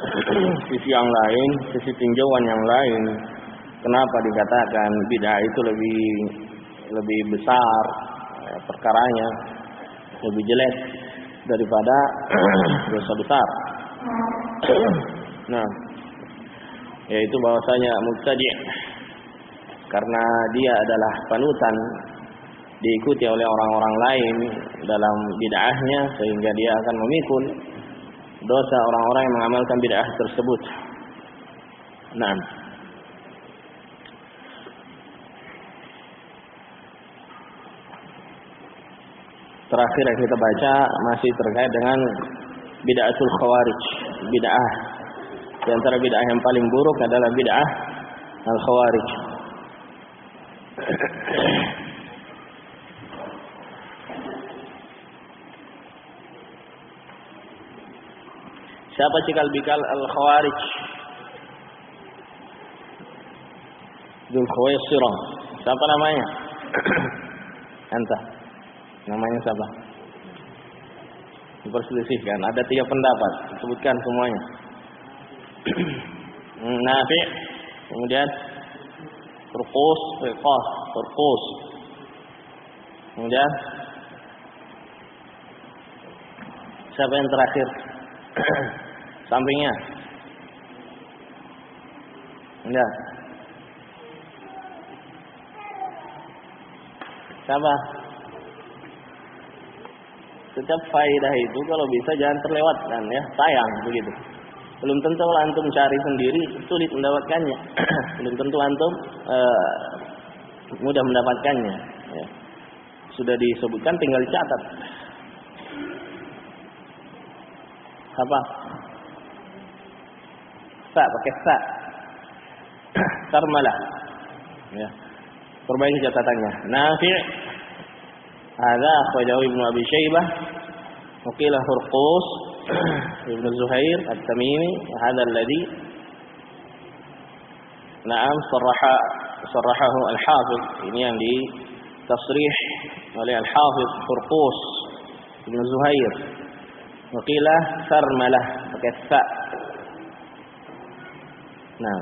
sisi yang lain, sisi tinjauan yang lain, kenapa dikatakan bid'ah itu lebih besar perkaranya, lebih jelek daripada dosa besar. Nah, yaitu bahwasanya mubtadi' karena dia adalah panutan diikuti oleh orang-orang lain dalam bid'ahnya, sehingga dia akan memikul dosa orang-orang yang mengamalkan bid'ah tersebut. Nah, terakhir yang kita baca masih terkait dengan bid'atul khawarij. Bid'ah, di antara bid'ah yang paling buruk adalah bid'ah al-khawarij. Siapa cikal bikal al-khawarij? Dzul Khuwaisirah. Siapa namanya? Anta. Namanya siapa? Diperselisihkan. Ada 3 pendapat. Sebutkan semuanya. Nafi'. Kemudian Turqus. Kemudian siapa yang terakhir? Sampingnya. Enggak. Siapa? Setiap faidah itu kalau bisa jangan terlewatkan ya, sayang begitu. Belum tentu kalau antum cari sendiri sulit mendapatkannya. Belum tentu antum mudah mendapatkannya. Ya. Sudah disebutkan, tinggal dicatat. Apa? Pakai sa. Sarmalah. Ya. Perbaiki catatannya. Nafi' hadza akhrajahu Ibnu Abi Syaibah wa qila Hurqus Ibnu Zuhair At-Tamimi hadza alladhi na'am sarrahahu al-Hafiz. Ini yang ditasrih oleh al-Hafiz Hurqus Ibnu Zuhair. Wa qila sarmalah pakai sa. Nah,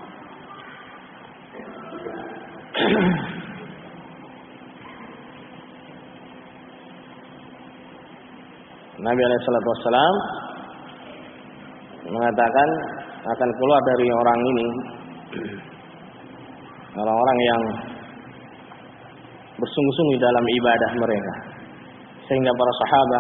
Nabi SAW mengatakan akan keluar dari orang ini orang-orang yang bersungguh-sungguh dalam ibadah mereka, sehingga para sahabat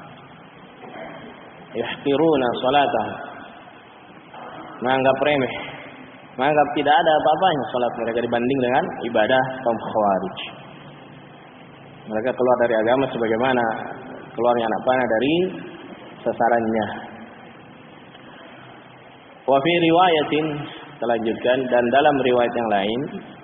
yahqiruna salatah, menganggap remeh, menganggap tidak ada apa-apanya salat mereka dibanding dengan ibadah kaum khawarij. Mereka keluar dari agama sebagaimana keluarnya anak panah dari sasarannya. Wa fi riwayatin, terlanjutkan, dan dalam riwayat yang lain,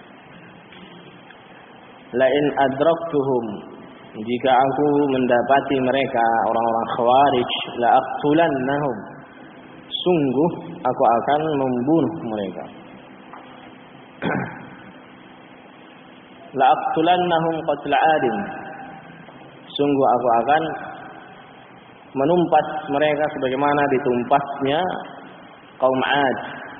la in adraktuhum, jika aku mendapati mereka orang-orang khawarij, la aqtulannahum, sungguh aku akan membunuh mereka. La aqtulannahum qatla adin, sungguh aku akan menumpas mereka sebagaimana ditumpasnya kaum Ad.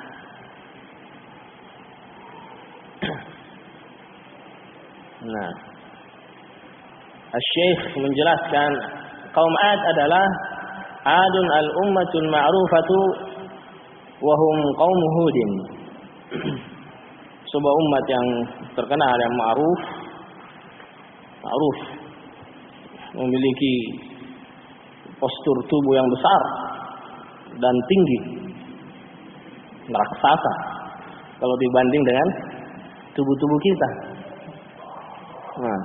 Nah, Asy-Syaikh menjelaskan kaum Ad adalah Adun al-ummatul ma'rufatu wa hum qaum Hudin. Sebuah umat yang terkenal, yang ma'ruf, memiliki postur tubuh yang besar dan tinggi, raksasa kalau dibanding dengan tubuh-tubuh kita. Nah,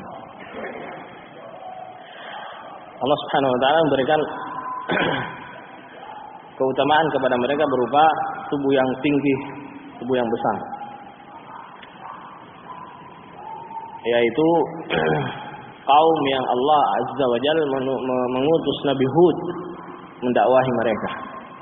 Allah Subhanahu wa taala memberikan keutamaan kepada mereka berupa tubuh yang tinggi, tubuh yang besar, yaitu kaum yang Allah Azza wa Jalla mengutus Nabi Hud mendakwahi mereka.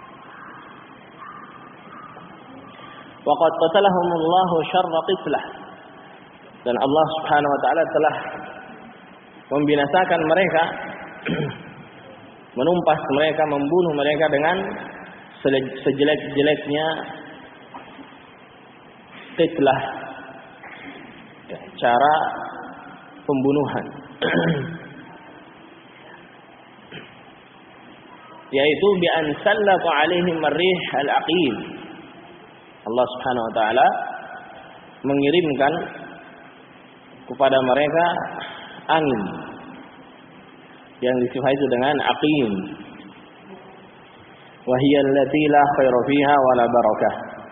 Wa qad qatalahumullahu syarra qitlah, dan Allah Subhanahu wa taala telah membinasakan mereka, menumpas mereka, membunuh mereka dengan sejelek-jeleknya qitlah, cara pembunuhan, yaitu bi an sallata alaihim ar-rih al-aqim. Allah Subhanahu wa taala mengirimkan kepada mereka angin yang disifati dengan aqim. Wa hiya allati la khaira fiha wa la barakah.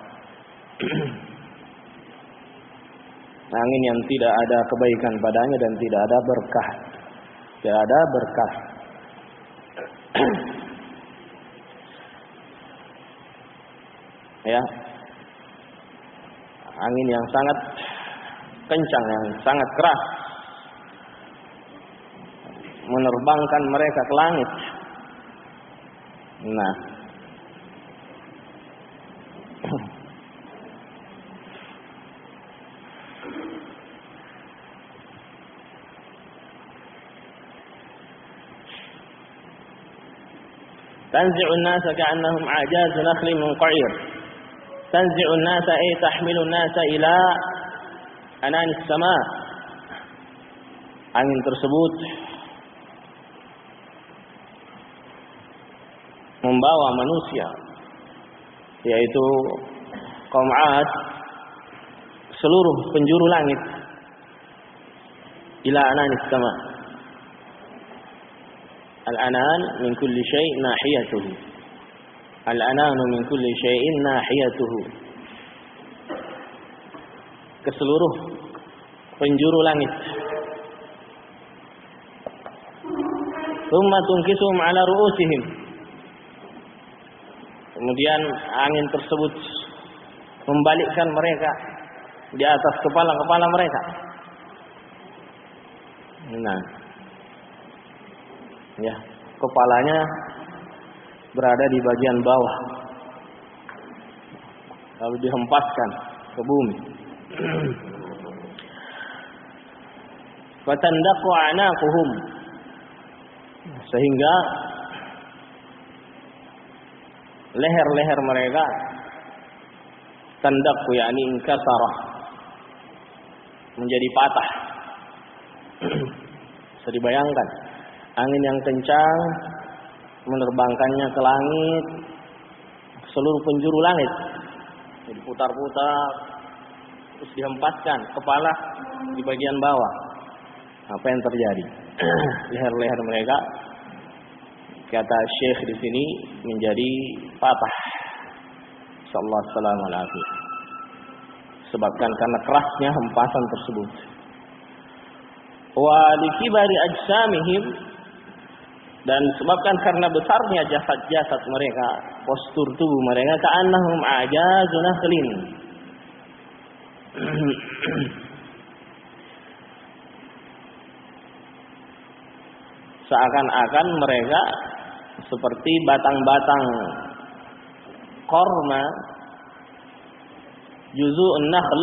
Angin yang tidak ada kebaikan padanya dan tidak ada berkah. Tidak ada berkah. Ya. Angin yang sangat kencang, yang sangat keras, menerbangkan mereka ke langit. Nah, tanzi'un nasa ka'annahum a'jazu nakhlin munqa'ir. Tanzi'un nasa ay tahmilun nasa ila ananis sama. Angin tersebut membawa manusia, yaitu kaum 'ad, seluruh penjuru langit, ila ananis sama. Al-anan min kulli syai' nahiyatuhu. Al-ananu min kulli syai'in nahiyatuhu. Ke seluruh penjuru langit. Tsumma tunkisuhum ala ru'usihim. Kemudian angin tersebut membalikkan mereka di atas kepala-kepala mereka. Nah, ya, kepalanya berada di bagian bawah, lalu dihempaskan ke bumi. Fatandaqu a'naquhum, sehingga leher-leher mereka tandaqu, yakni inkasarah, menjadi patah. Bisa dibayangkan, angin yang kencang menerbangkannya ke langit, seluruh penjuru langit, jadi putar-putar, terus dihempaskan kepala di bagian bawah. Apa yang terjadi? Leher-leher mereka, kata Syekh di sini, menjadi patah. Sallallahu alaihi wasallam. Sebabkan karena kerasnya hempasan tersebut. Wa likibari ajsamihim, dan sebabkan karena besarnya jasad-jasad mereka, postur tubuh mereka, ka'annahum a'jazu nakhlin, seakan-akan mereka seperti batang-batang korma, juzu'un nakhl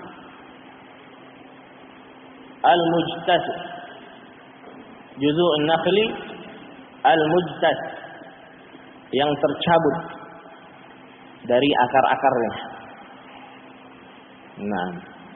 al-mujtas, juzu'un nakhli al-mujtas, yang tercabut dari akar-akarnya. Nah,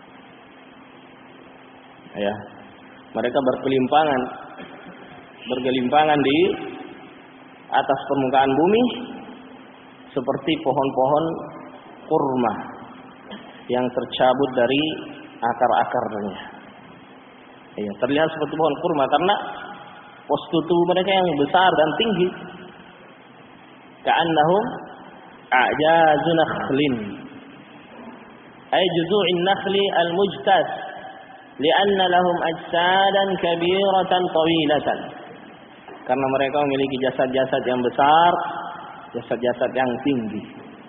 ya, mereka bergelimpangan di atas permukaan bumi seperti pohon-pohon kurma yang tercabut dari akar-akarnya. Ya, terlihat seperti pohon kurma karena postur tubuh mereka yang besar dan tinggi. Ka'annahum a'jazu nakhlin, ay juzu'in nakhli al-mujtas, li'anna lahum ajsadan kabiratan tawilatan, karena mereka memiliki jasad-jasad yang besar, jasad-jasad yang tinggi.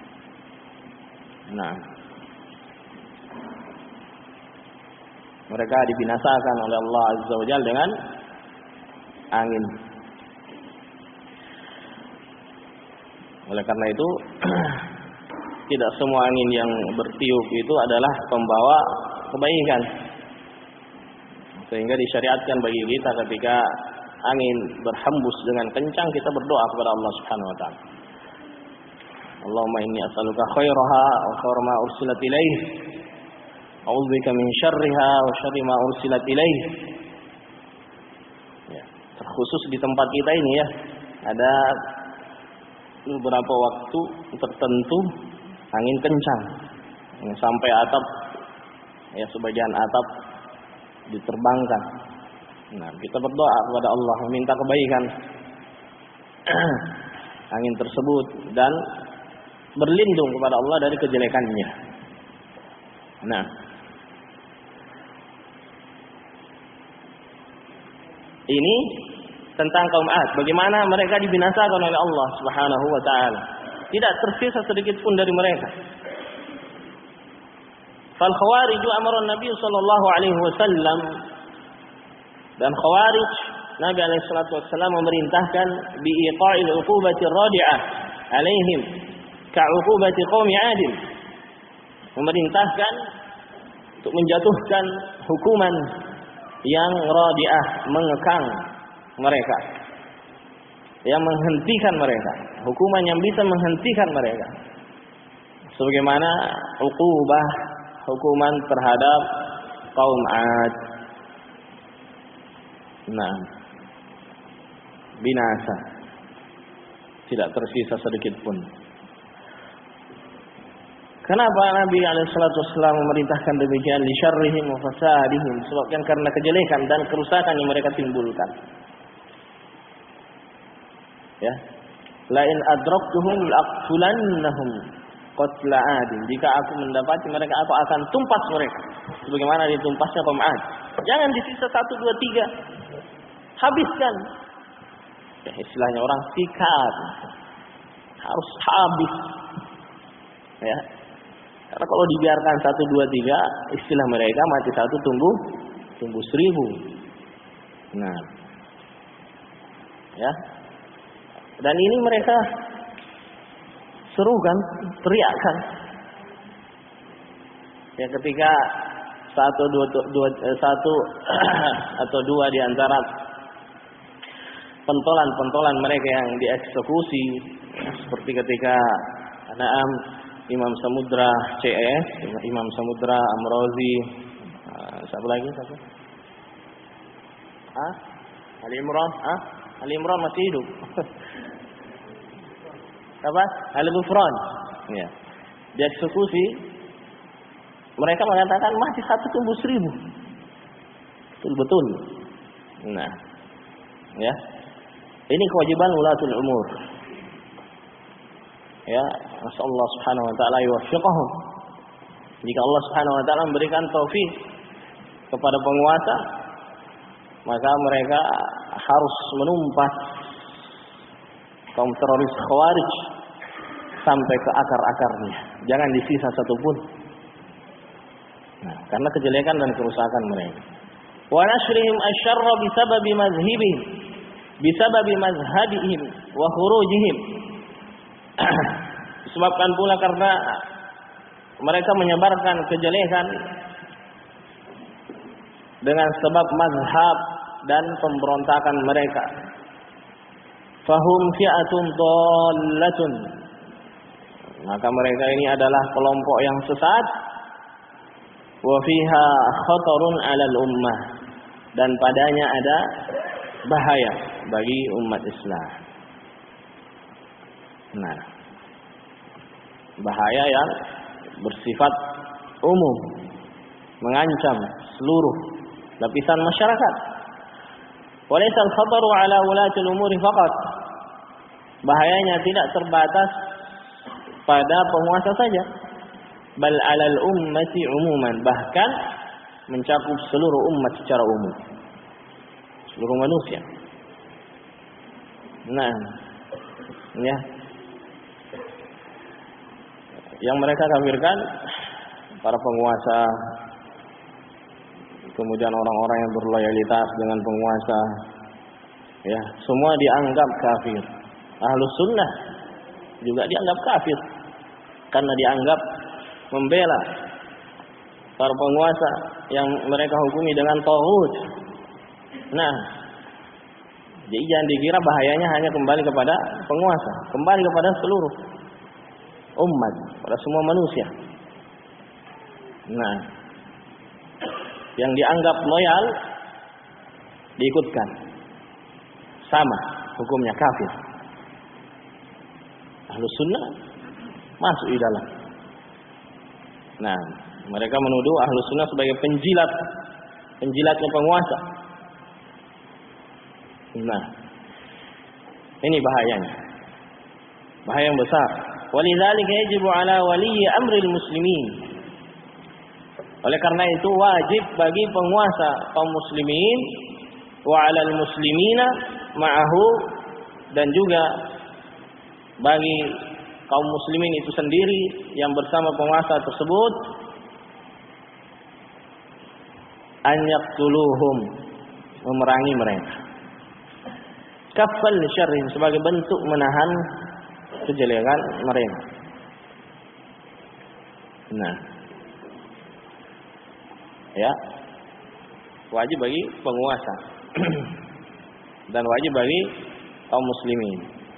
Nah, mereka dibinasakan oleh Allah Azza wa Jalla dengan angin. Oleh karena itu, tidak semua angin yang bertiup itu adalah pembawa kebaikan. Sehingga disyariatkan bagi kita ketika angin berhembus dengan kencang, kita berdoa kepada Allah Subhanahu wa taala. Allahumma inni as'aluka khairaha wa khaira ma ursilat ilaih. A'udzubika min syarriha wa syarri ma ursilat ilaih. Ya, terkhusus di tempat kita ini ya, ada beberapa waktu tertentu angin kencang sampai atap, ya sebagian atap diterbangkan. Nah, kita berdoa kepada Allah meminta kebaikan angin tersebut dan berlindung kepada Allah dari kejelekannya. Nah, ini tentang kaum Ad, bagaimana mereka dibinasakan oleh Allah Subhanahu wa taala. Tidak tersisa sedikit pun dari mereka. Fal khawarij amara Nabi sallallahu alaihi wasallam, dan khawarij Nabi alaihi salatu wasallam memerintahkan bi iqa'il uqubati radi'ah alaihim ka uqubati qaumi 'ad. Memerintahkan untuk menjatuhkan hukuman yang radi'ah, mengekang mereka, yang menghentikan mereka, hukuman yang bisa menghentikan mereka, sebagaimana uqubah, hukuman terhadap kaum 'ad. Nah, binasa, tidak tersisa sedikit pun. Kenapa Nabi alaihissalam memerintahkan demikian? Li syarrihim wa fasadihim, sebabkan karena kejelekan dan kerusakan yang mereka timbulkan. Ya, lain adraktuhum laqtulannahum qatla 'ad. Jika aku mendapati mereka, aku akan tumpas mereka sebagaimana ditumpasnya kaum 'ad. Jangan disisa 1 2 3. Habiskan. Ya, istilahnya orang sikat. Harus habis. Ya. Karena kalau dibiarkan 1 2 3, istilah mereka mati 1 tumbuh 1000. Nah. Ya. Dan ini mereka serukan, teriakkan. Ya, ketika satu atau dua di antara pentolan mereka yang dieksekusi, seperti ketika Imam Samudra CS, Imam Samudra Amrozi, siapa lagi? Ali Imran masih hidup. Apa? Al-Ghufran. Ya. Dieksekusi, mereka mengatakan mati 1 tumbuh 1000. Betul-betul. Nah, ya. Ini kewajiban ulatul umur. Ya, Allah Subhanahu wa taala yuwaffiqahum. Jika Allah Subhanahu wa taala memberikan taufik kepada penguasa, maka mereka harus menumpas kaum teroris Khawarij sampai ke akar-akarnya. Jangan disisa satupun. Nah, karena kejelekan dan kerusakan mereka. Wa nashrihim asyarra bisababi mazhibihim, bisababi mazhabihim wa khurujihim. Disebabkan pula karena mereka menyebarkan kejelekan dengan sebab mazhab dan pemberontakan mereka. Fahum fi'atun dhallatun. Maka mereka ini adalah kelompok yang sesat. Wa fiha khatarun 'alal ummah, dan padanya ada bahaya bagi umat Islam. Nah, bahaya yang bersifat umum, mengancam seluruh lapisan masyarakat. Walaysa al-khataru 'ala ulati al-umuri faqat. Bahayanya tidak terbatas pada penguasa saja, bal 'alal ummati umuman, bahkan mencakup seluruh umat secara umum, seluruh manusia. Nah, ya, yang mereka kafirkan para penguasa, kemudian orang-orang yang berloyalitas dengan penguasa, ya, semua dianggap kafir. Ahlus sunnah juga dianggap kafir karena dianggap membela para penguasa yang mereka hukumi dengan taghut. Nah, jadi jangan dikira bahayanya hanya kembali kepada penguasa, kembali kepada seluruh. umat, pada semua manusia. Nah, yang dianggap loyal diikutkan, sama hukumnya kafir. Ahlus sunnah masuk di dalam. Nah, mereka menuduh ahlus sunnah sebagai penjilatnya penguasa. Nah, ini bahayanya, bahaya yang besar. Walidzalika yajibu ala waliyyi amril muslimin. Oleh karena itu wajib bagi penguasa kaum muslimin wa 'alal muslimina ma'ahu, dan juga bagi kaum muslimin itu sendiri yang bersama penguasa tersebut, an yaqtuluhum, memerangi mereka, kaffal syarrihim, sebagai bentuk menahan kejelekan mereka. Nah, ya, wajib bagi penguasa dan wajib bagi kaum muslimin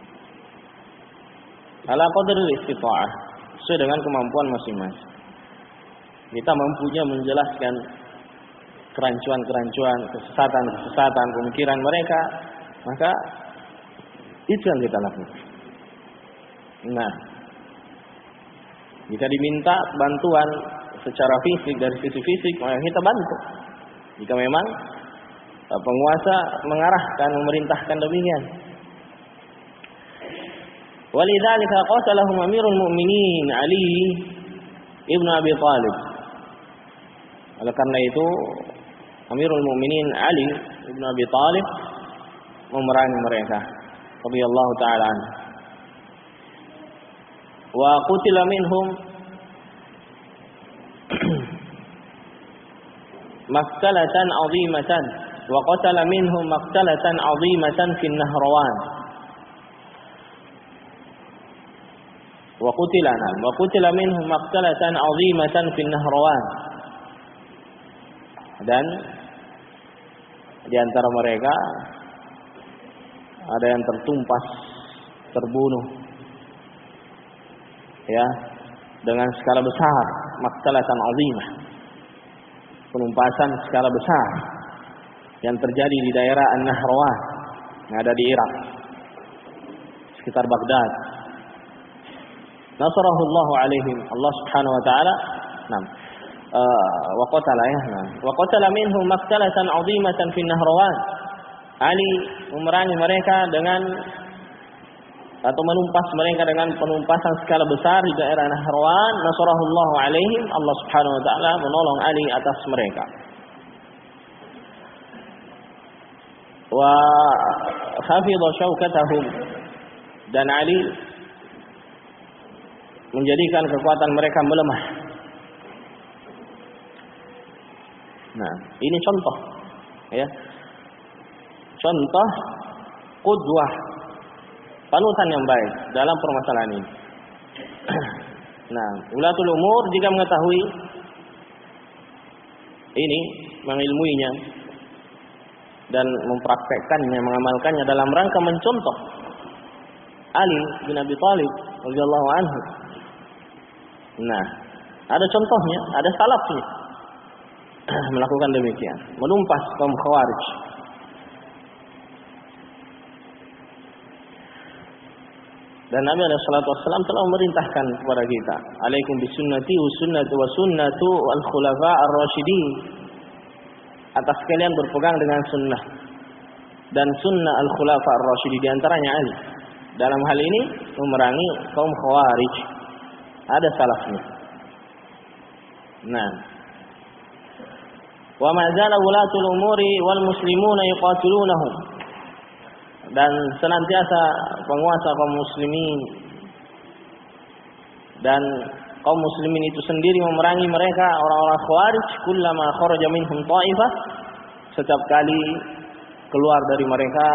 ala qadril istita'ah, sesuai dengan kemampuan masing-masing. Kita mampunya menjelaskan kerancuan-kerancuan, kesesatan-kesesatan pemikiran mereka, maka itu yang kita lakukan. Nah, jika diminta bantuan secara fisik, dari sisi fisik, maka kita bantu. Jika memang penguasa mengarahkan, memerintahkan demikian. Walidzalika qatalahum Amirul Mukminin Ali ibnu Abi Thalib. Oleh karena itu Amirul Mukminin Ali ibnu Abi Thalib memerangi mereka, radhiyallahu taala anhu. Wa qutila minhum maqtalatan 'azimatan, wa qatala minhum maqtalatan 'azimatan fi Nahrawan. Wa qutila minhum maqtalatan 'azimatan fi Nahrawan. Dan di antara mereka ada yang tertumpas, terbunuh, ya, dengan skala besar, maqtalatan 'azimah, penumpasan skala besar yang terjadi di daerah An-Nahrawan yang ada di Irak, sekitar Baghdad. Nasrahullahu alaihim, Allah Subhanahu wa taala. Wa qatala minhum maqtalatan 'azimatan fi Nahrawan. Ali memerangi mereka dengan, atau menumpas mereka dengan penumpasan skala besar di daerah Nahrawan. Nasrahullahu alaihim, Allah Subhanahu wa taala menolong Ali atas mereka. Wa khafidha syaukatahum, dan Ali menjadikan kekuatan mereka melemah. Nah, ini contoh, ya, contoh qudwah, panutan yang baik dalam permasalahan ini. Nah, ulatul umur jika mengetahui ini, mengilmuinya dan mempraktekkannya, mengamalkannya dalam rangka mencontoh Ali bin Abi Thalib radhiyallahu anhu. Nah, ada contohnya, ada salafnya melakukan demikian, menumpas kaum Khawarij. Dan Nabi SAW telah memerintahkan kepada kita, alaikum bisunnati wa sunnatu al-khulafa ar-rasyidin, atas kalian berpegang dengan sunnah dan sunnah al-khulafa ar-rasyidin, di antaranya Ali. Dalam hal ini memerangi kaum Khawarij, ada salafnya. Nah, wa ma zala wulatul umuri wal muslimuna yuqatilunahum, dan senantiasa penguasa kaum muslimin dan kaum muslimin itu sendiri memerangi mereka, orang-orang Khawarij. Kullama kharaja minhum ta'ifah, setiap kali keluar dari mereka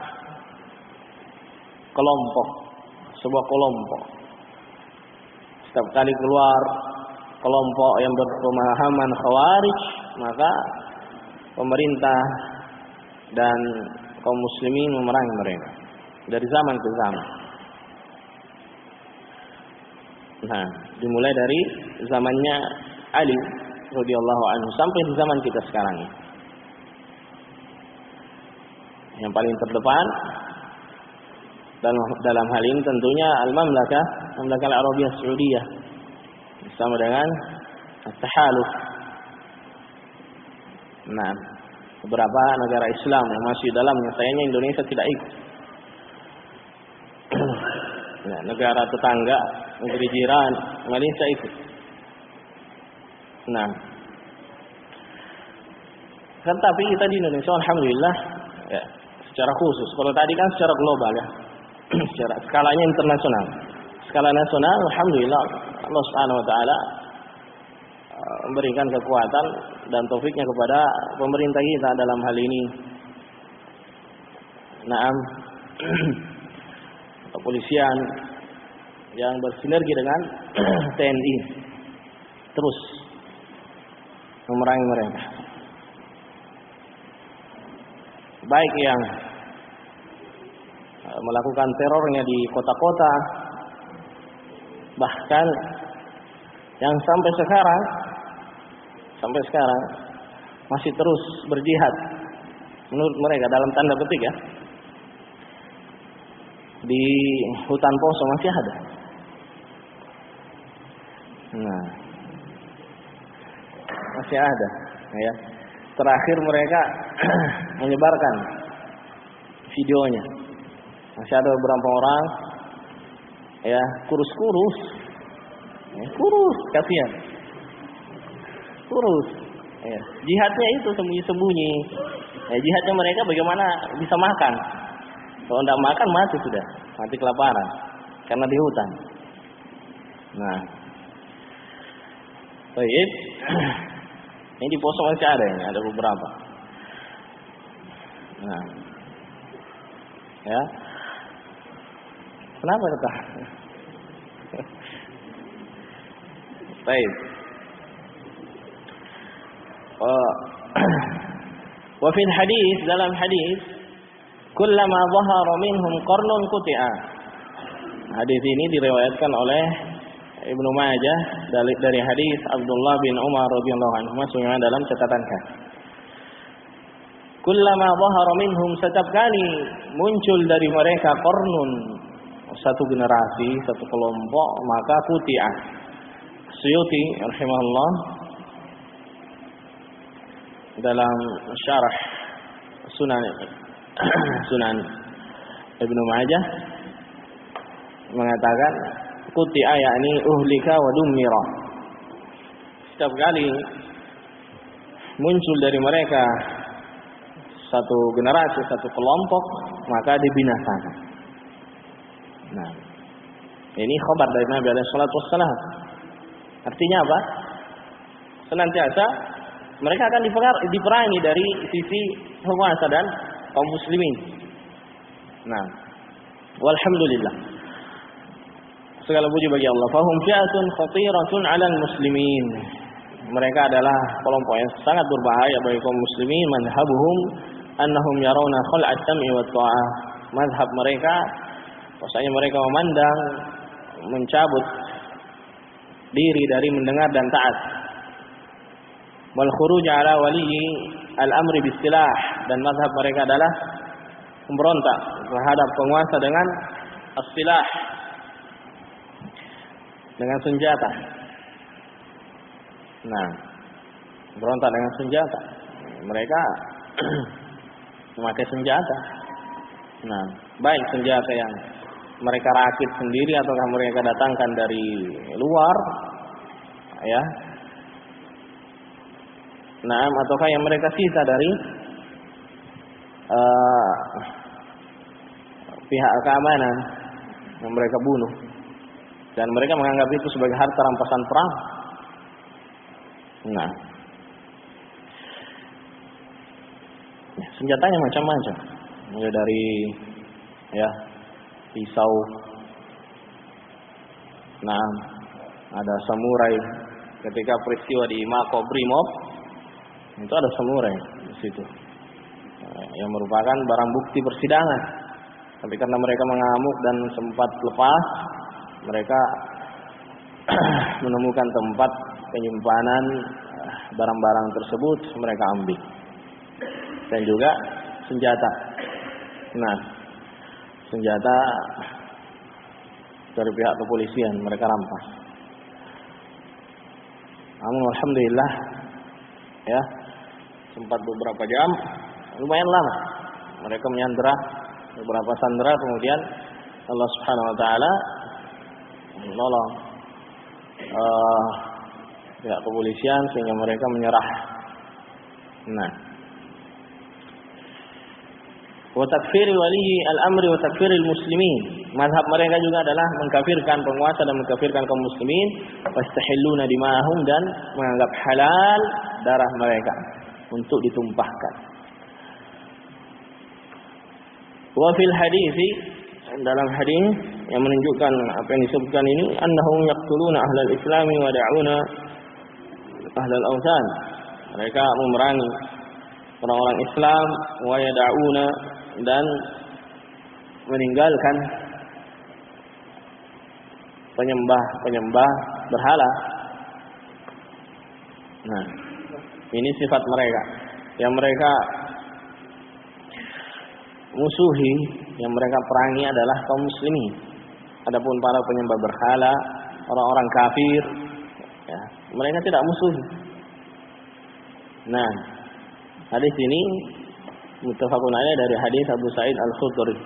kelompok, sebuah kelompok, setiap kali keluar kelompok yang berpemahaman Khawarij, maka pemerintah dan kaum muslimin memerangi mereka dari zaman ke zaman. Nah, dimulai dari zamannya Ali radhiyallahu anhu sampai di zaman kita sekarang ini. Yang paling terdepan dalam hal ini tentunya Al-Mamlakah Al-Arabiyah Saudiyah bersama dengan At-Tahaluf. Nah, beberapa negara Islam yang masih dalamnya, sayangnya Indonesia tidak ikut. Nah, negara tetangga, negeri jiran Malaysia ikut. Nah, kan tapi kita di Indonesia alhamdulillah ya, secara khusus. Kalau tadi kan secara global ya. Secara skalanya internasional. Skala nasional alhamdulillah Allah Subhanahu wa taala memberikan kekuatan dan taufiknya kepada pemerintah kita dalam hal ini. Naam. Kepolisian yang bersinergi dengan TNI terus memerangi mereka. Baik yang melakukan terornya di kota-kota, bahkan yang sampai sekarang masih terus berjihad menurut mereka dalam tanda petik ya, di hutan Poso masih ada. Nah, masih ada ya. Terakhir mereka menyebarkan videonya. Masih ada beberapa orang ya, kurus-kurus. Ya, kurus, kasihan. Kurus. Ya, jihadnya itu sembunyi-sembunyi. Ya, jihadnya mereka bagaimana bisa makan. Kalau tidak makan mati sudah, mati kelaparan karena di hutan. Nah, baik. Ini di Poso masih ada, ini ada beberapa. Nah, ya, kenapa kata? Baik. Wa fil hadis, dalam hadis, kullama dhahara minhum qarnun quti'a. Hadis ini diriwayatkan oleh Ibnu Majah dari hadis Abdullah bin Umar radhiyallahu anhu sebagaimana dalam catatan kaki. Kullama dhahara minhum, setiap kali muncul dari mereka qarnun, satu generasi, satu kelompok, maka quti'a. Suyuti rahimahullah dalam syarah Sunan Ibnu Majah mengatakan quti'a yakni uhlika wa dummira. Setiap kali muncul dari mereka satu generasi, satu kelompok, maka dibinasakan. Nah, ini khabar dari Nabi alaihi salatu wassalam. Artinya apa? Senantiasa mereka akan diperangi dari sisi penguasa dan kaum muslimin. Nah, walhamdulillah. Segala puji bagi Allah. Fahum fi'atun khatiratun 'alal muslimin. Mereka adalah kelompok yang sangat berbahaya bagi kaum muslimin. Madhabuhum annahum yarawna khal'at sam'i wa ta'ah. Madhab mereka, bahwasanya mereka memandang mencabut diri dari mendengar dan taat. Wal khuruj 'ala waliyyi al-amri bis-silah, dan mazhab mereka adalah memberontak terhadap penguasa dengan as-silah, dengan senjata. Nah, berontak dengan senjata. Mereka memakai senjata. Nah, baik senjata yang mereka rakit sendiri ataukah mereka datangkan dari luar, ya. Nah, ataukah yang mereka sisa dari pihak keamanan yang mereka bunuh, dan mereka menganggap itu sebagai harta rampasan perang. Nah, senjatanya macam-macam, mulai dari ya pisau, nah ada samurai. Ketika peristiwa di Makobrimob itu ada samurai di situ, yang merupakan barang bukti persidangan. Tapi karena mereka mengamuk dan sempat lepas, mereka menemukan tempat penyimpanan barang-barang tersebut, mereka ambil. Dan juga senjata. Nah, senjata dari pihak kepolisian mereka rampas. Namun alhamdulillah ya, sempat beberapa jam, lumayan lama mereka menyandera beberapa sandera, kemudian Allah Subhanahu wa taala menolong pihak kepolisian sehingga mereka menyerah. Nah, wa takfir wali al-amri wa takfir al-muslimin. Mazhab mereka juga adalah mengkafirkan penguasa dan mengkafirkan kaum muslimin, wastahilluna dima'ahum, dan menganggap halal darah mereka untuk ditumpahkan. Wa fil hadithi, dalam hadis yang menunjukkan apa yang disebutkan ini, annahum yaqtuluna ahlal islami wa da'una ahlal awthan. Mereka memerangi orang-orang Islam, wa yada'una, dan meninggalkan penyembah berhala. Nah, ini sifat mereka yang mereka musuhi, yang mereka perangi adalah kaum muslimin. Adapun para penyembah berhala, orang-orang kafir, ya, mereka tidak musuhi. Nah, hadis ini muttafaqun alaih dari hadis Abu Sa'id Al-Khudri.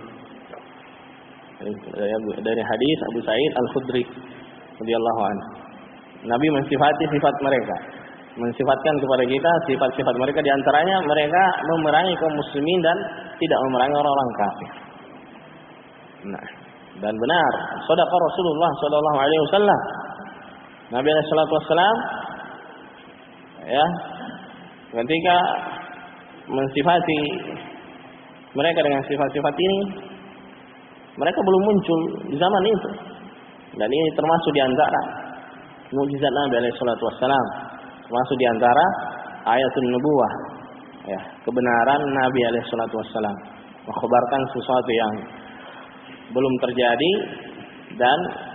Dari hadis Abu Sa'id Al-Khudri radhiyallahu anhu. Nabi mensifati sifat mereka, mensifatkan kepada kita sifat-sifat mereka, di antaranya mereka memerangi kaum muslimin dan tidak memerangi orang-orang kafir. Nah, dan benar, shadaqa Rasulullah sallallahu alaihi wasallam. Nabi alaihi salatu wasallam ya, ketika mensifati mereka dengan sifat-sifat ini, mereka belum muncul di zaman itu. Dan ini termasuk di antara mukjizat Nabi alaihi salatu wasallam, termasuk di antara ayatul nubuwah, ya, kebenaran Nabi alaihi salatu wasallam mengkhabarkan sesuatu yang belum terjadi dan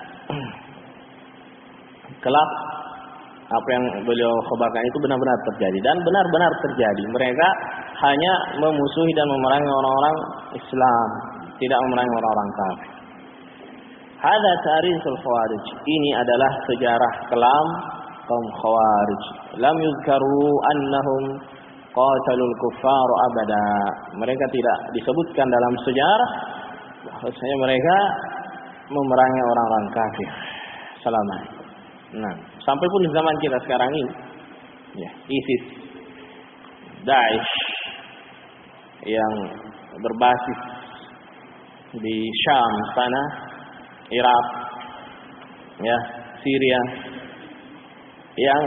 kelak apa yang beliau khabarkan itu benar-benar terjadi dan benar-benar terjadi. Mereka hanya memusuhi dan memerangi orang-orang Islam, tidak memerangi orang-orang kafir. Hadza tarikhul khawarij. Ini adalah sejarah kelam kaum khawarij. Lam yuzkaru annahum qatalul kuffar abada. Mereka tidak disebutkan dalam sejarah bahwasanya mereka memerangi orang-orang kafir selamanya. Nah, sampai pun di zaman kita sekarang ini, ya, ISIS, Daesh yang berbasis di Syam sana, Irak, ya, Syria, yang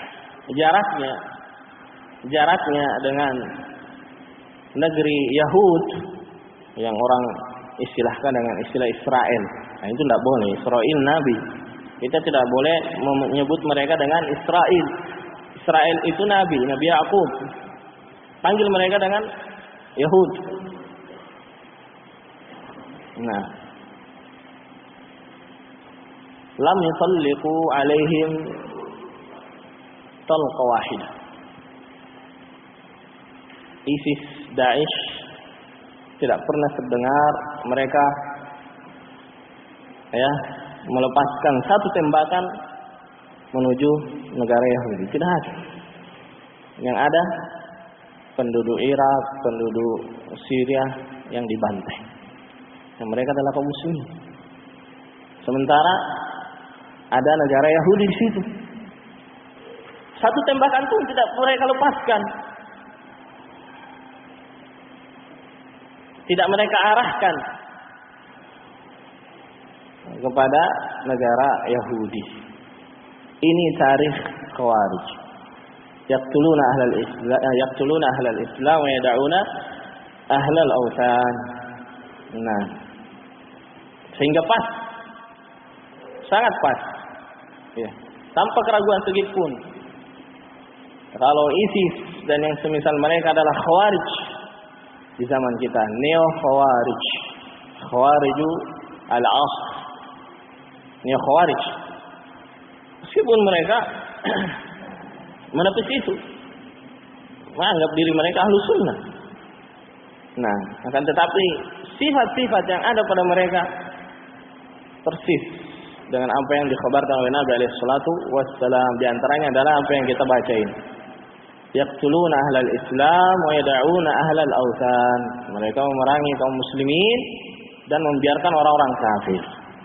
jaraknya dengan negeri Yahud yang orang istilahkan dengan istilah Israel. Nah, itu tidak boleh. Israel Nabi. Kita tidak boleh menyebut mereka dengan Israel. Israel itu Nabi Yakub. Panggil mereka dengan Yahud. Nah, lam yutalliqu alaihim talqa wahidah. ISIS, Daesh tidak pernah terdengar mereka ya melepaskan satu tembakan menuju negara Yahudi. Tidak ada. Yang ada penduduk Irak, penduduk Syria yang dibantai. Dan mereka adalah kaum muslimin. Sementara ada negara Yahudi di situ. Satu tembakan pun tidak mereka lepaskan. Tidak mereka arahkan kepada negara Yahudi. Ini tarikh Khawarij. Yaqtuluna ahlal Islam wa yad'una ahlal awthan. Nah, sehingga pas, sangat pas, ya, tanpa keraguan sedikit pun. Kalau ISIS dan yang semisal mereka adalah Khawarij di zaman kita, neo Khawarij, Khawariju al-asr, neo Khawarij, Meskipun mereka menepis itu, menganggap diri mereka Ahlus Sunnah. Nah, akan tetapi sifat-sifat yang ada pada mereka persis dengan apa yang dikhabarkan oleh Nabi alaihi salatu wassalam. Di antaranya adalah apa yang kita bacain. Yaqtuluna ahlal Islam wa yad'una ahlal awthan. Mereka memerangi kaum muslimin dan membiarkan orang-orang kafir.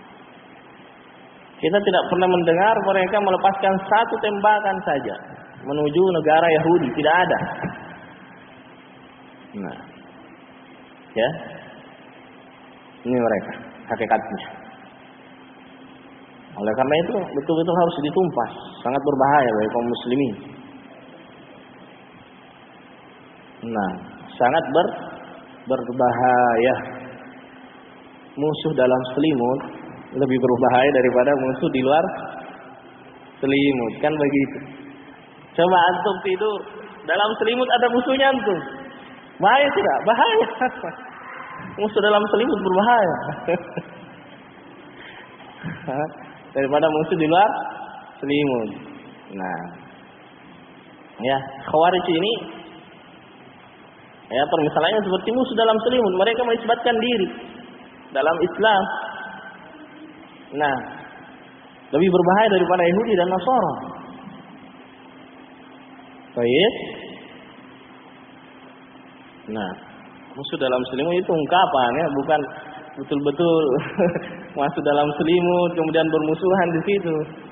Kita tidak pernah mendengar mereka melepaskan satu tembakan saja menuju negara Yahudi, tidak ada. Nah, ya, ini mereka hakikatnya. Oleh karena itu betul-betul harus ditumpas, sangat berbahaya bagi kaum muslimin. Nah, sangat berbahaya. Musuh dalam selimut lebih berbahaya daripada musuh di luar selimut, kan begitu. Coba antum tidur dalam selimut ada musuhnya antum, bahaya tidak? Bahaya. Musuh dalam selimut berbahaya daripada musuh di luar selimut. Nah, ya, Khawarij ini ya permisalannya seperti musuh dalam selimut. Mereka menisbatkan diri dalam Islam. Nah, lebih berbahaya daripada Yahudi dan Nasara. Baik. Nah, musuh dalam selimut itu ungkapan ya, bukan betul-betul masuk dalam selimut kemudian bermusuhan di situ.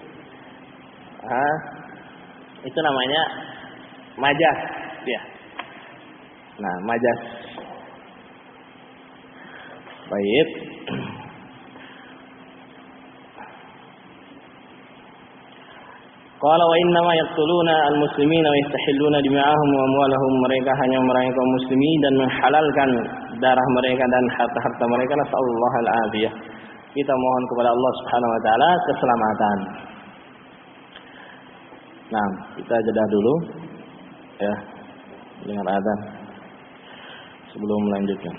Itu namanya majas, ya. Nah, majas. Baik. Qala wa inna ma yaqtuluna al-muslimina wa yastahilluna dima'ahum wa amwalahum. Mereka hanya memerangi kaum muslimin dan menghalalkan darah mereka dan harta-harta mereka. Nasallallahu al-afiyah. Kita mohon kepada Allah Subhanahu wa taala keselamatan. Nah, kita jeda dulu ya, dengar adzan sebelum melanjutkan.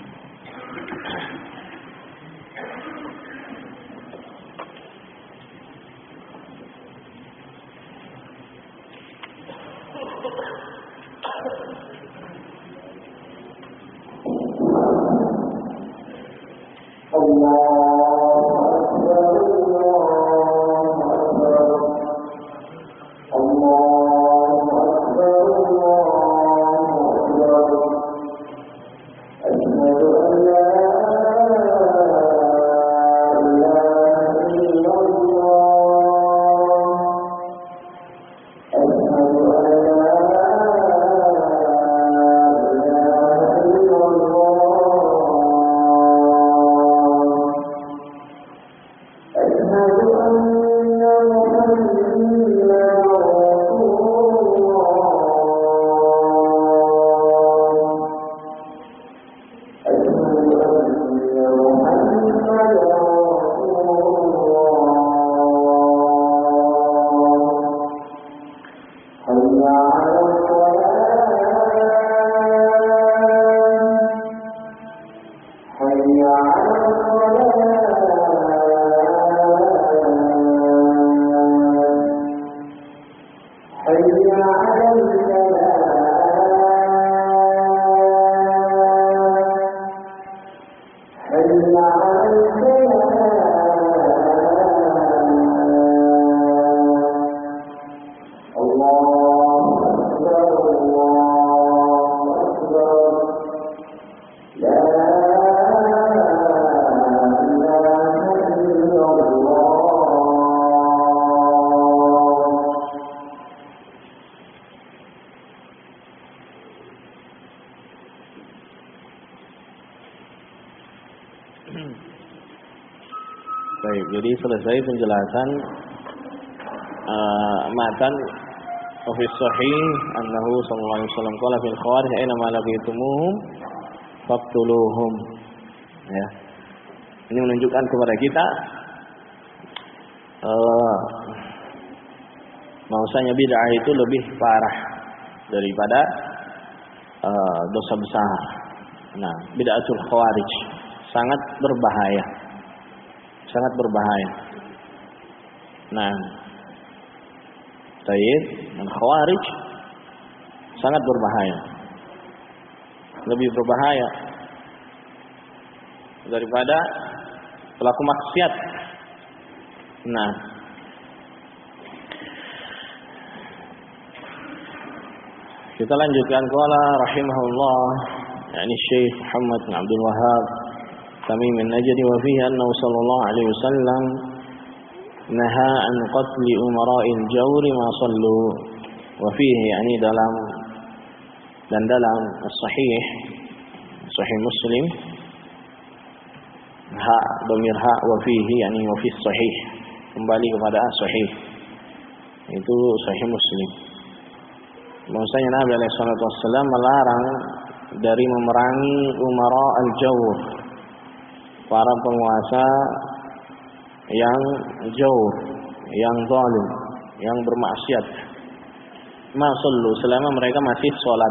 Baik, jadi selesai penjelasan matan fi sahih annahu sallallahu alaihi wasallam qala fil khawarij aina ma laqitumuhum faqtuluhum. Ya. Ini menunjukkan kepada kita bahwasanya bid'ah itu lebih parah daripada dosa besar. Nah, bid'atul khawarij sangat berbahaya. Sangat berbahaya. Nah, Tayyib, dan Khawarij sangat berbahaya. Lebih berbahaya daripada pelaku maksiat. Nah, kita lanjutkan. Qala rahimahullah, yakni Syekh Muhammad bin Abdul Wahhab Tamim an-Najdi, wa fihi annahu sallallahu alaihi wasallam naha an qatli umara'il jawri ma sallu. Wa fihi, yakni dalam as-sahih, sahih Muslim, ha dhamir ha, wa fihi yakni wa fi sahih, kembali kepada as-sahih, itu sahih Muslim. Bahwasanya Nabi alaihi salatu wassalam melarang dari memerangi umara al-jawr, para penguasa yang jawr, yang zalim, yang bermaksiat. Ma sallu, selama mereka masih salat.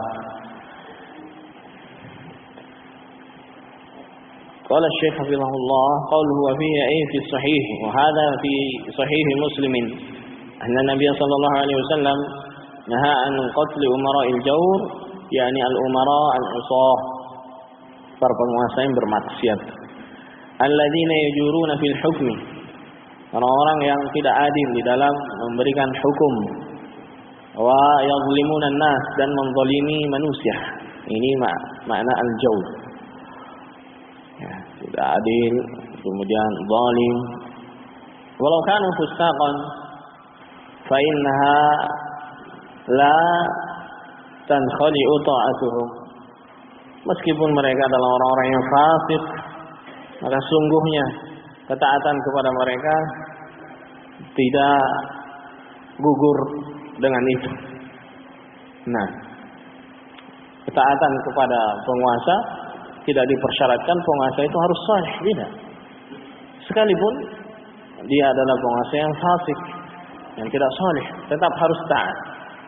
Qala Syekh hafizahullah, qawluhu wa fihi ay fi sahih, wa hadha fi sahih Muslim, anna Nabiy sallallahu alaihi wasallam naha an qatli umara'il jawr, yakni al-umara al-usah, para penguasa yang bermaksiat. Alladzina yajuruna fil hukmi, orang-orang yang tidak adil di dalam memberikan hukum. Wa yadhlimuna an-nas, dan menzalimi manusia. Ini makna al-jawr. Ya, tidak adil, kemudian zalim. Walau kanu fusaqan fa innaha la tankhali'u ta'atuhum. Meskipun mereka adalah orang-orang yang fasik, maka sungguhnya ketaatan kepada mereka tidak gugur dengan itu. Nah, ketaatan kepada penguasa tidak dipersyaratkan penguasa itu harus saleh, tidak. Sekalipun dia adalah penguasa yang fasik, yang tidak saleh, tetap harus taat.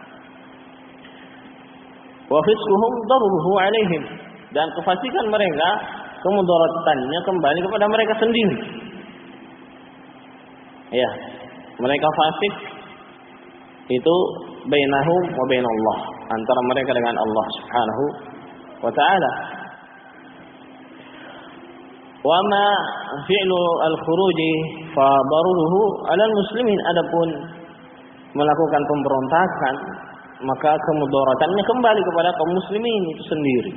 Wa fisquhum darruhu alaihim, dan kefasikan mereka, kemudaratannya kembali kepada mereka sendiri. Ya, mereka fasik itu bainahum wa bainallah, antara mereka dengan Allah Subhanahu wa taala. Wa ma fi'lu al-khuruji fa daruruhu 'ala al-muslimin, adapun melakukan pemberontakan maka kemudaratannya kembali kepada kaum muslimin itu sendiri.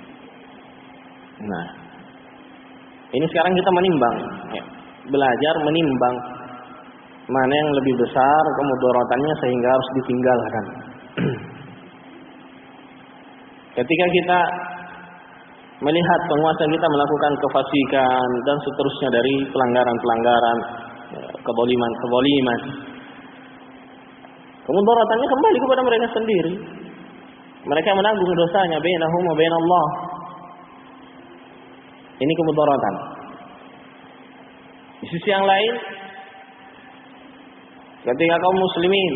Nah, ini sekarang kita menimbang, ya, belajar menimbang mana yang lebih besar kemudaratannya sehingga harus ditinggalkan. Ketika kita melihat penguasa kita melakukan kefasikan dan seterusnya dari pelanggaran-pelanggaran, kezaliman, kemudaratannya kembali kepada mereka sendiri. Mereka menanggung dosanya bainahum wa bainallah. Ini kemudaratan. Di sisi yang lain, ketika kaum muslimin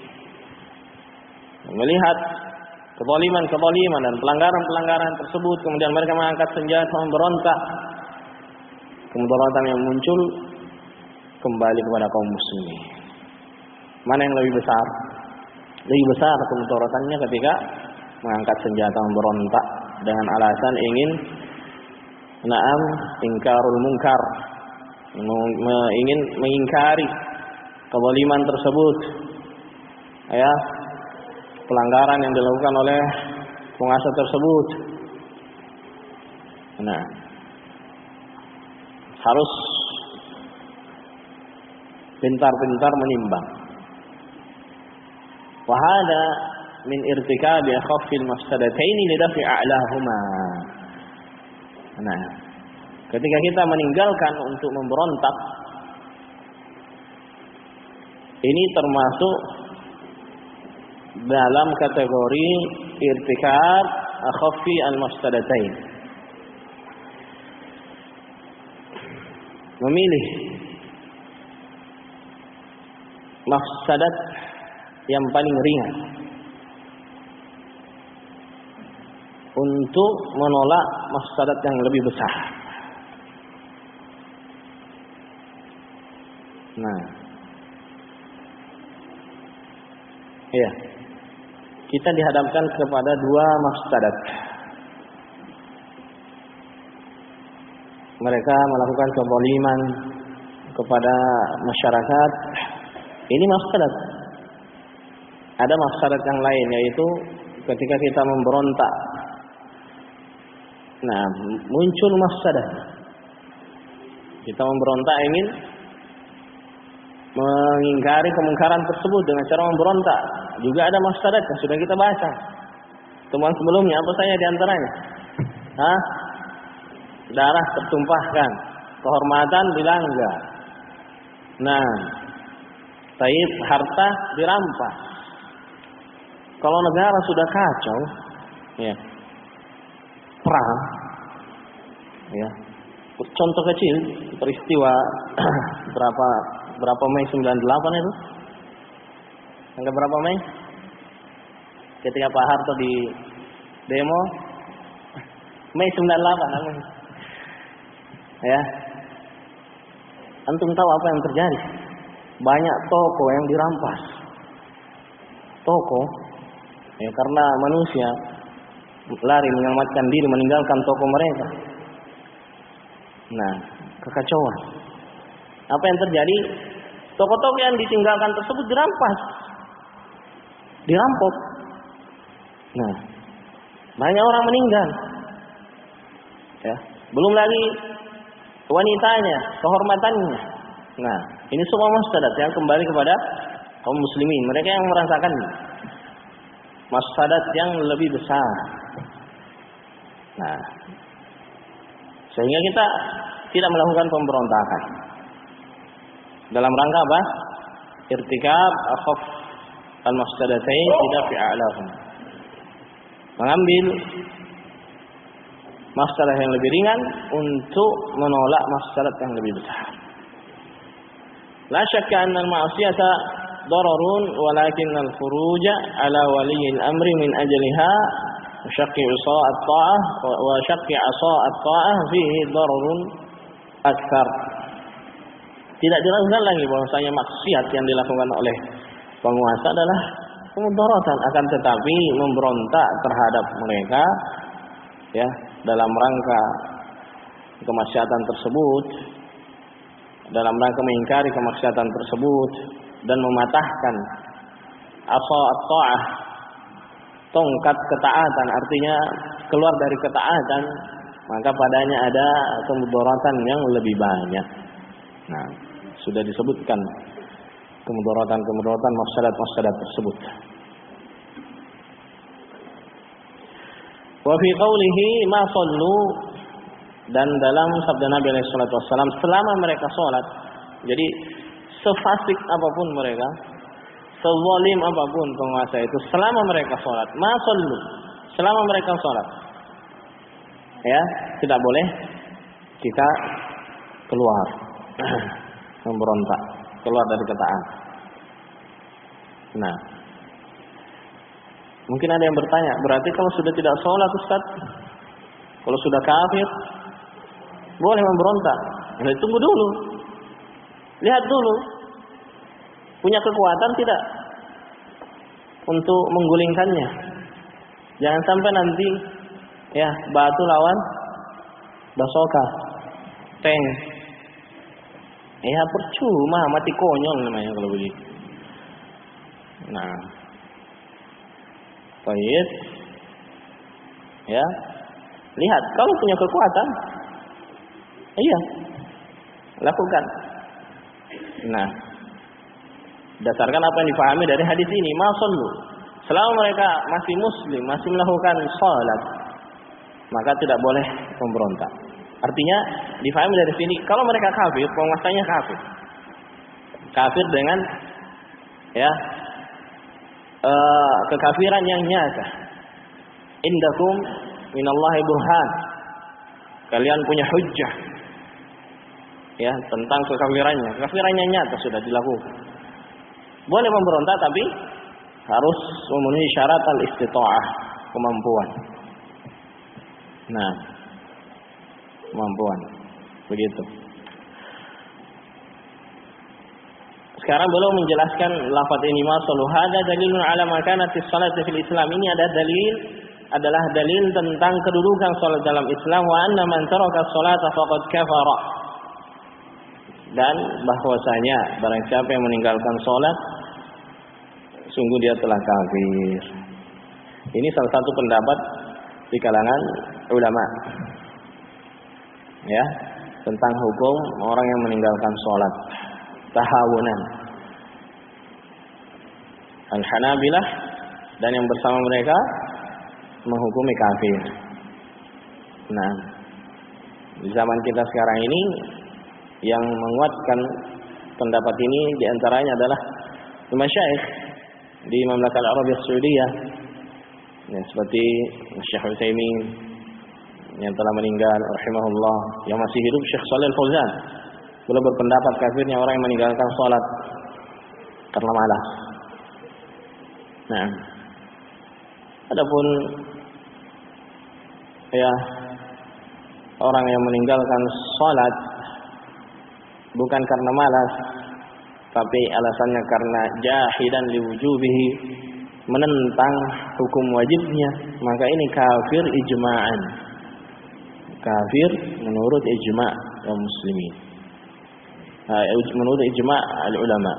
melihat kezaliman dan pelanggaran-pelanggaran tersebut, kemudian mereka mengangkat senjata memberontak, kemudaratan yang muncul kembali kepada kaum muslimin. Mana yang lebih besar? Lebih besar kemudaratannya ketika mengangkat senjata memberontak dengan alasan ingin ingkarul munkar, ingin mengingkari kezaliman tersebut, ya, pelanggaran yang dilakukan oleh penguasa tersebut. Nah, harus pintar-pintar menimbang. Wa hada min irtikabi akhaffil mafsadatayn li daf'i a'lahuma. Nah, ketika kita meninggalkan untuk memberontak, ini termasuk dalam kategori irtikab akhaffi al-mafsadatain. Memilih mafsadat yang paling ringan untuk menolak mafsadat yang lebih besar. Nah, Ya. Kita dihadapkan kepada dua mafsadat. Mereka melakukan kezaliman kepada masyarakat. Ini mafsadat. Ada mafsadat yang lain, yaitu ketika kita memberontak. Nah, muncul mafsadat. Kita memberontak ingin mengingkari kemungkaran tersebut dengan cara memberontak. Juga ada mafsadat yang sudah kita baca. Temuan sebelumnya apa saja di antaranya? Darah tertumpahkan, kehormatan dilanggar. Nah, taib harta dirampas. Kalau negara sudah kacau, ya, perang, ya. Contoh kecil peristiwa berapa Mei 98 itu? Tanggal berapa Mei? Ketika Pak Harto di demo Mei 98. Ya. Antum tahu apa yang terjadi? Banyak toko yang dirampas. Toko, ya, karena manusia lari menyelamatkan diri meninggalkan toko mereka. Nah, kekacauan. Apa yang terjadi? Toko-toko yang ditinggalkan tersebut dirampas, dirampok. Nah, banyak orang meninggal. Ya, belum lagi wanitanya, kehormatannya. Nah, ini semua mafsadat yang kembali kepada kaum muslimin. Mereka yang merasakan mafsadat yang lebih besar. Nah, sehingga kita tidak melakukan pemberontakan. Dalam rangka apa? Irtikab akhaf al-mafsadatayn tidak fi'alahum. Mengambil mafsadah yang lebih ringan untuk menolak mafsadat yang lebih besar. La syakka anna al-ma'siyata dararun walakin al-khuruj ala wali al-amri min ajliha syaqi 'isa' at-ta'ah wa syaqi 'asa' at-ta'ah fihi dararun akthar. Tidak diragukan lagi bahwasanya maksiat yang dilakukan oleh penguasa adalah kemudaratan, akan tetapi memberontak terhadap mereka, ya, dalam rangka kemaksiatan tersebut, dalam rangka mengingkari kemaksiatan tersebut dan mematahkan at-ta'ah, tongkat ketaatan, artinya keluar dari ketaatan, maka padanya ada kemudaratan yang lebih banyak. Nah, sudah disebutkan kemudaratan mafsadat tersebut. Wa fi qawlihi ma sallu, dan dalam sabda Nabi alaihi salatu wasallam, selama mereka salat. Jadi sefasik apapun mereka, sezalim apapun penguasa itu, selama mereka salat, ma sallu, selama mereka salat, ya, tidak boleh kita keluar memberontak, keluar dari ketaatan. Nah, mungkin ada yang bertanya, berarti kalau sudah tidak sholat, Ustaz, kalau sudah kafir, boleh memberontak? Nah, tunggu dulu, lihat dulu, punya kekuatan tidak untuk menggulingkannya. Jangan sampai nanti, ya, batu lawan basoka, tank. Ya percuma, mati konyol namanya kalau begitu. Nah, baik, ya, lihat kalau punya kekuatan, iya, lakukan. Nah, dasarkan apa yang dipahami dari hadis ini, masallu, selama mereka masih muslim, masih melakukan salat, maka tidak boleh memberontak. Artinya difahami dari sini, kalau mereka kafir, penguasanya kafir dengan, ya, kekafiran yang nyata. Indakum minallahi burhan, kalian punya hujjah, ya, tentang kekafirannya nyata sudah dilakukan. Boleh memberontak, tapi harus memenuhi syarat al-istita'ah, kemampuan. Nah, kemampuan, begitu. Sekarang belum menjelaskan lafaz ini masalu hada dalilun ala makanatis salati fil Islam. Ini adalah dalil tentang kedudukan salat dalam Islam, wa anna man taraka salata faqad kafara. Dan bahwasanya barang siapa yang meninggalkan salat sungguh dia telah kafir. Ini salah satu pendapat di kalangan ulama. Ya, tentang hukum orang yang meninggalkan salat tahawunan. Al-Hanabilah dan yang bersama mereka menghukumi kafir. Nah, di zaman kita sekarang ini yang menguatkan pendapat ini diantaranya adalah masyayikh di Mamlakah Al-Arabiyah Saudiyah, ya, seperti Syekh Utsaimin yang telah meninggal rahimahullah, yang masih hidup Syekh Shalih Al-Fauzan beliau berpendapat kafirnya orang yang meninggalkan salat karena malas. Nah, adapun ya orang yang meninggalkan salat bukan karena malas, tapi alasannya karena jahidan liwujubihi, menentang hukum wajibnya, maka ini kafir ijma'an. Kafir menurut ijma' kaum muslimin. Menurut ijma' al-ulama.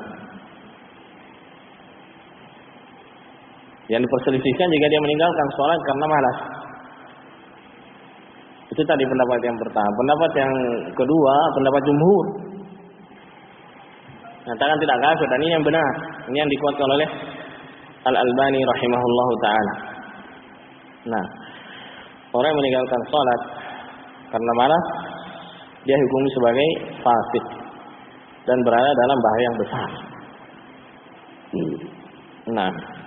Yang diperselisihkan jika dia meninggalkan sholat karena malas. Itu tadi pendapat yang pertama. Pendapat yang kedua, pendapat jumhur. Nyatakan tidak kafir, dan ini yang benar. Ini yang dikuatkan oleh Al-Albani rahimahullahu ta'ala. Nah, orang yang meninggalkan sholat karena malas, dia hukumi sebagai fasik dan berada dalam bahaya yang besar. Nah,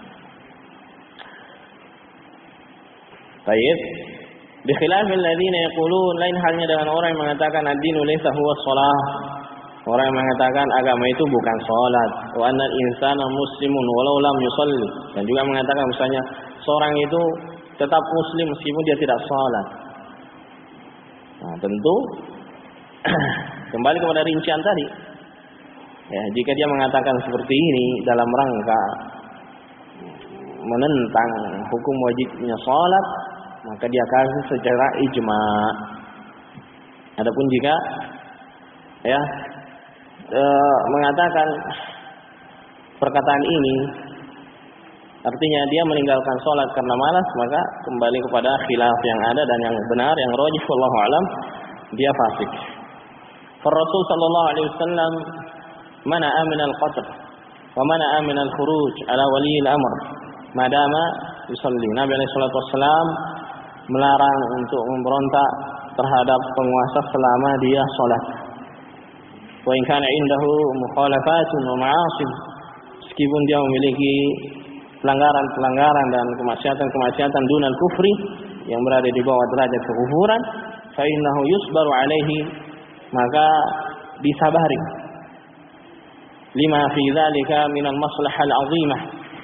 baik. Bikhilafil ladzina yaqulun, lain halnya dengan orang yang mengatakan ad-dinu laysa huwa shalah. Orang yang mengatakan agama itu bukan salat. Wa annal insana muslimun walau lam yusalli. Dan juga mengatakan misalnya seorang itu tetap muslim meskipun dia tidak salat. Nah, tentu kembali kepada rincian tadi. Ya, jika dia mengatakan seperti ini dalam rangka menentang hukum wajibnya salat, maka dia kafir secara ijma'. Adapun jika ya mengatakan perkataan ini artinya dia meninggalkan salat karena malas, maka kembali kepada khilaf yang ada, dan yang benar, yang rajih wallahu alam, dia fasik. Rasul sallallahu alaihi wasallam mana'a min al-qatl wa mana'a min al-khuruj ala wali al-amr madama yusalli. Nabi alaihi salatu wasallam melarang untuk memberontak terhadap penguasa selama dia salat. Wa in kana indahu mukhalafatun wa ma'asim, meskipun dia memiliki pelanggaran-pelanggaran dan kemaksiatan-kemaksiatan dunal kufri yang berada di bawah derajat kekufuran, fa innahu yusbaru alaihi, maka disabari, lima fi dzalika min al-maslahah al-'azimah,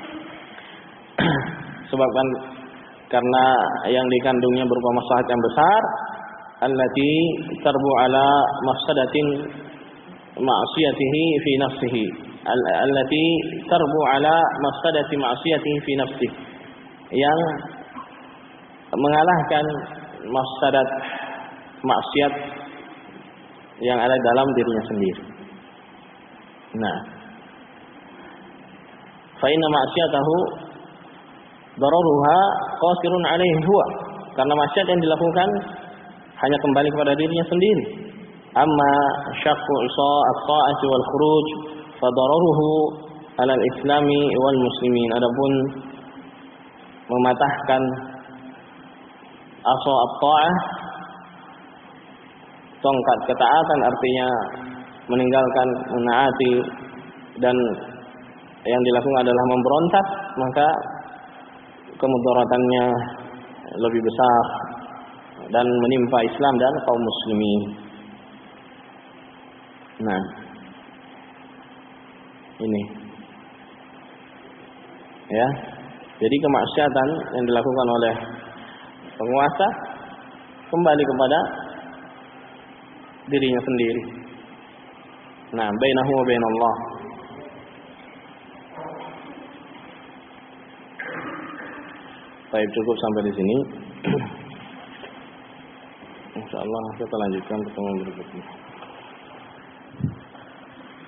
sebabkan karena yang dikandungnya berupa maslahat yang besar, allati tarbu ala mafsadatin ma'siyatihi fi nafsihi, allati tarbu ala mafsadati ma'siyatihi fi nafsihi, yang mengalahkan mafsadat maksiat yang ada dalam dirinya sendiri. Nah, fa inna ma'siyatahu dararuha qasirun alaihi huwa, karena maksiat yang dilakukan hanya kembali kepada dirinya sendiri. Amma syaqqu as-sa'ati wal khuruj fa dararuhu ala al-islami wal muslimin. Adapun mematahkan asa at-ta'ah, tongkat ketaatan, artinya meninggalkan menaati, dan yang dilakukan adalah memberontak, maka kemudaratannya lebih besar dan menimpa Islam dan kaum muslimin. Nah, ini ya, jadi kemaksiatan yang dilakukan oleh penguasa kembali kepada dirinya sendiri. Nah, bainahu wa bainallah. Baik, cukup sampai di sini. Insyaallah kita lanjutkan pertemuan berikutnya.